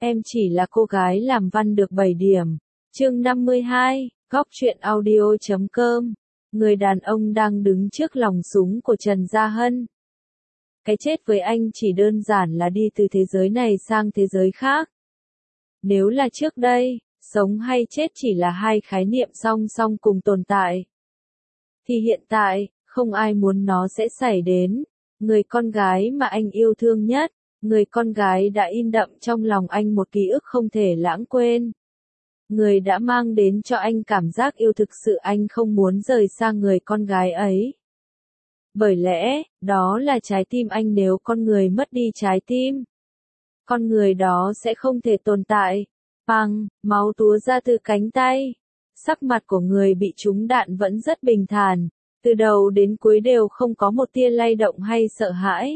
Em chỉ là cô gái làm văn được 7 điểm. Chương 52, Góc truyện audio.com. Người đàn ông đang đứng trước lòng súng của Trần Gia Hân. Cái chết với anh chỉ đơn giản là đi từ thế giới này sang thế giới khác. Nếu là trước đây, sống hay chết chỉ là hai khái niệm song song cùng tồn tại. Thì hiện tại, không ai muốn nó sẽ xảy đến. Người con gái mà anh yêu thương nhất, người con gái đã in đậm trong lòng anh một ký ức không thể lãng quên. Người đã mang đến cho anh cảm giác yêu thực sự, anh không muốn rời xa người con gái ấy. Bởi lẽ, đó là trái tim anh, nếu con người mất đi trái tim, con người đó sẽ không thể tồn tại. Pang, máu túa ra từ cánh tay. Sắc mặt của người bị trúng đạn vẫn rất bình thản, từ đầu đến cuối đều không có một tia lay động hay sợ hãi.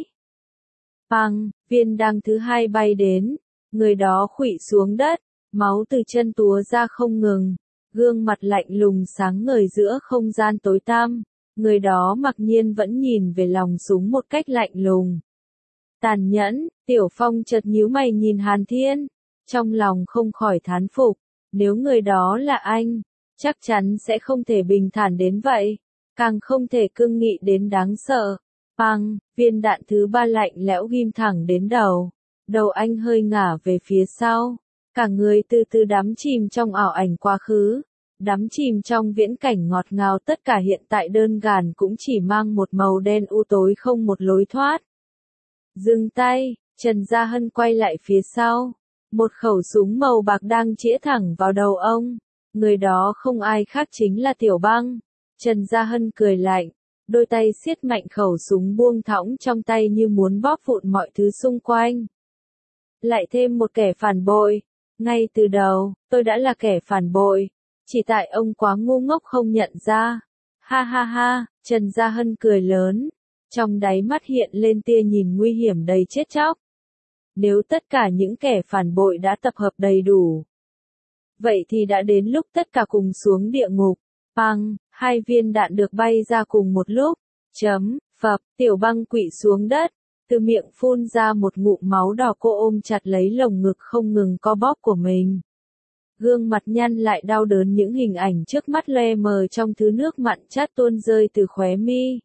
Pang, viên đạn thứ hai bay đến, người đó khuỵu xuống đất, máu từ chân túa ra không ngừng, gương mặt lạnh lùng sáng ngời giữa không gian tối tăm, người đó mặc nhiên vẫn nhìn về lòng súng một cách lạnh lùng. Tàn nhẫn, Tiểu Phong chợt nhíu mày nhìn Hàn Thiên, trong lòng không khỏi thán phục, nếu người đó là anh, chắc chắn sẽ không thể bình thản đến vậy, càng không thể cương nghị đến đáng sợ. Pang, viên đạn thứ ba lạnh lẽo ghim thẳng đến đầu, đầu anh hơi ngả về phía sau, cả người từ từ đắm chìm trong ảo ảnh quá khứ, đắm chìm trong viễn cảnh ngọt ngào, tất cả hiện tại đơn giản cũng chỉ mang một màu đen u tối không một lối thoát. Dừng tay, Trần Gia Hân quay lại phía sau, một khẩu súng màu bạc đang chĩa thẳng vào đầu ông, người đó không ai khác chính là Tiểu Băng. Trần Gia Hân cười lạnh, đôi tay siết mạnh khẩu súng buông thõng trong tay như muốn bóp vụn mọi thứ xung quanh. Lại thêm một kẻ phản bội, ngay từ đầu, tôi đã là kẻ phản bội, chỉ tại ông quá ngu ngốc không nhận ra. Ha ha ha, Trần Gia Hân cười lớn, trong đáy mắt hiện lên tia nhìn nguy hiểm đầy chết chóc. Nếu tất cả những kẻ phản bội đã tập hợp đầy đủ, vậy thì đã đến lúc tất cả cùng xuống địa ngục. Pang, hai viên đạn được bay ra cùng một lúc. Phập, Tiểu Băng quỵ xuống đất, từ miệng phun ra một ngụm máu đỏ, cô ôm chặt lấy lồng ngực không ngừng co bóp của mình. Gương mặt nhăn lại đau đớn, những hình ảnh trước mắt loe mờ trong thứ nước mặn chát tuôn rơi từ khóe mi.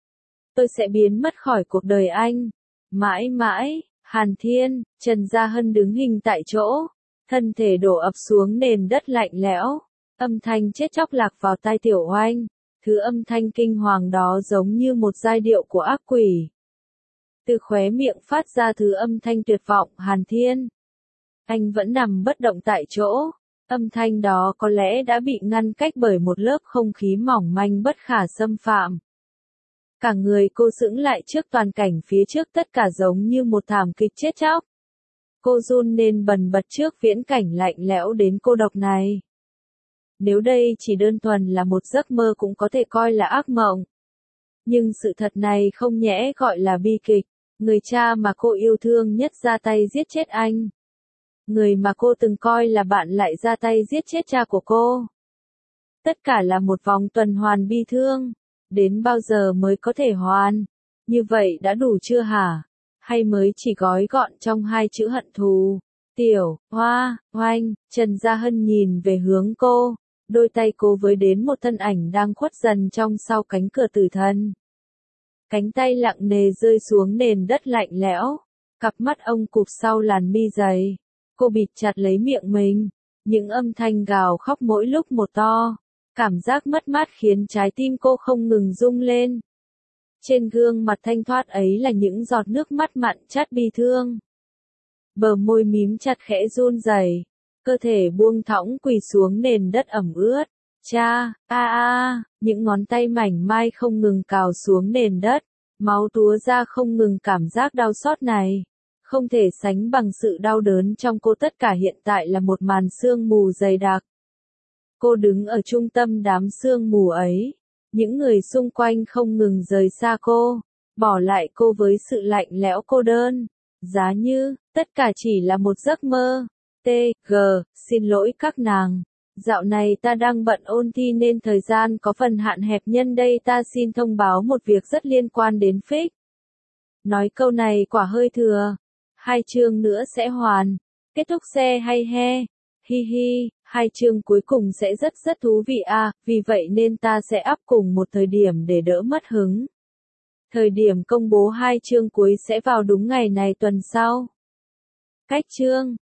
Tôi sẽ biến mất khỏi cuộc đời anh. Mãi mãi, Hàn Thiên, Trần Gia Hân đứng hình tại chỗ, thân thể đổ ập xuống nền đất lạnh lẽo. Âm thanh chết chóc lạc vào tai Tiểu Oanh, thứ âm thanh kinh hoàng đó giống như một giai điệu của ác quỷ. Từ khóe miệng phát ra thứ âm thanh tuyệt vọng. Hàn Thiên, anh vẫn nằm bất động tại chỗ, âm thanh đó có lẽ đã bị ngăn cách bởi một lớp không khí mỏng manh bất khả xâm phạm. Cả người cô sững lại trước toàn cảnh phía trước, tất cả giống như một thảm kịch chết chóc. Cô run nên bần bật trước viễn cảnh lạnh lẽo đến cô độc này. Nếu đây chỉ đơn thuần là một giấc mơ cũng có thể coi là ác mộng. Nhưng sự thật này không nhẽ gọi là bi kịch. Người cha mà cô yêu thương nhất ra tay giết chết anh. Người mà cô từng coi là bạn lại ra tay giết chết cha của cô. Tất cả là một vòng tuần hoàn bi thương. Đến bao giờ mới có thể hoàn? Như vậy đã đủ chưa hả? Hay mới chỉ gói gọn trong hai chữ hận thù? Tiểu Oanh, Trần Gia Hân nhìn về hướng cô. Đôi tay cô với đến một thân ảnh đang khuất dần trong sau cánh cửa tử thần. Cánh tay lặng nề rơi xuống nền đất lạnh lẽo. Cặp mắt ông cụp sau làn mi dày. Cô bịt chặt lấy miệng mình. Những âm thanh gào khóc mỗi lúc một to. Cảm giác mất mát khiến trái tim cô không ngừng rung lên. Trên gương mặt thanh thoát ấy là những giọt nước mắt mặn chát bi thương. Bờ môi mím chặt khẽ run rẩy, cơ thể buông thõng quỳ xuống nền đất ẩm ướt. Cha, những ngón tay mảnh mai không ngừng cào xuống nền đất, máu túa ra không ngừng, cảm giác đau xót này không thể sánh bằng sự đau đớn trong cô. Tất cả hiện tại là một màn sương mù dày đặc. Cô đứng ở trung tâm đám sương mù ấy, những người xung quanh không ngừng rời xa cô, bỏ lại cô với sự lạnh lẽo cô đơn. Giá như, tất cả chỉ là một giấc mơ. Xin lỗi các nàng. Dạo này ta đang bận ôn thi nên thời gian có phần hạn hẹp, nhân đây ta xin thông báo một việc rất liên quan đến Fix. Nói câu này quả hơi thừa. 2 chương nữa sẽ hoàn. Kết thúc xe hay he? Hi hi, 2 chương cuối cùng sẽ rất thú vị à, vì vậy nên ta sẽ up cùng một thời điểm để đỡ mất hứng. Thời điểm công bố 2 chương cuối sẽ vào đúng ngày này tuần sau. Cách chương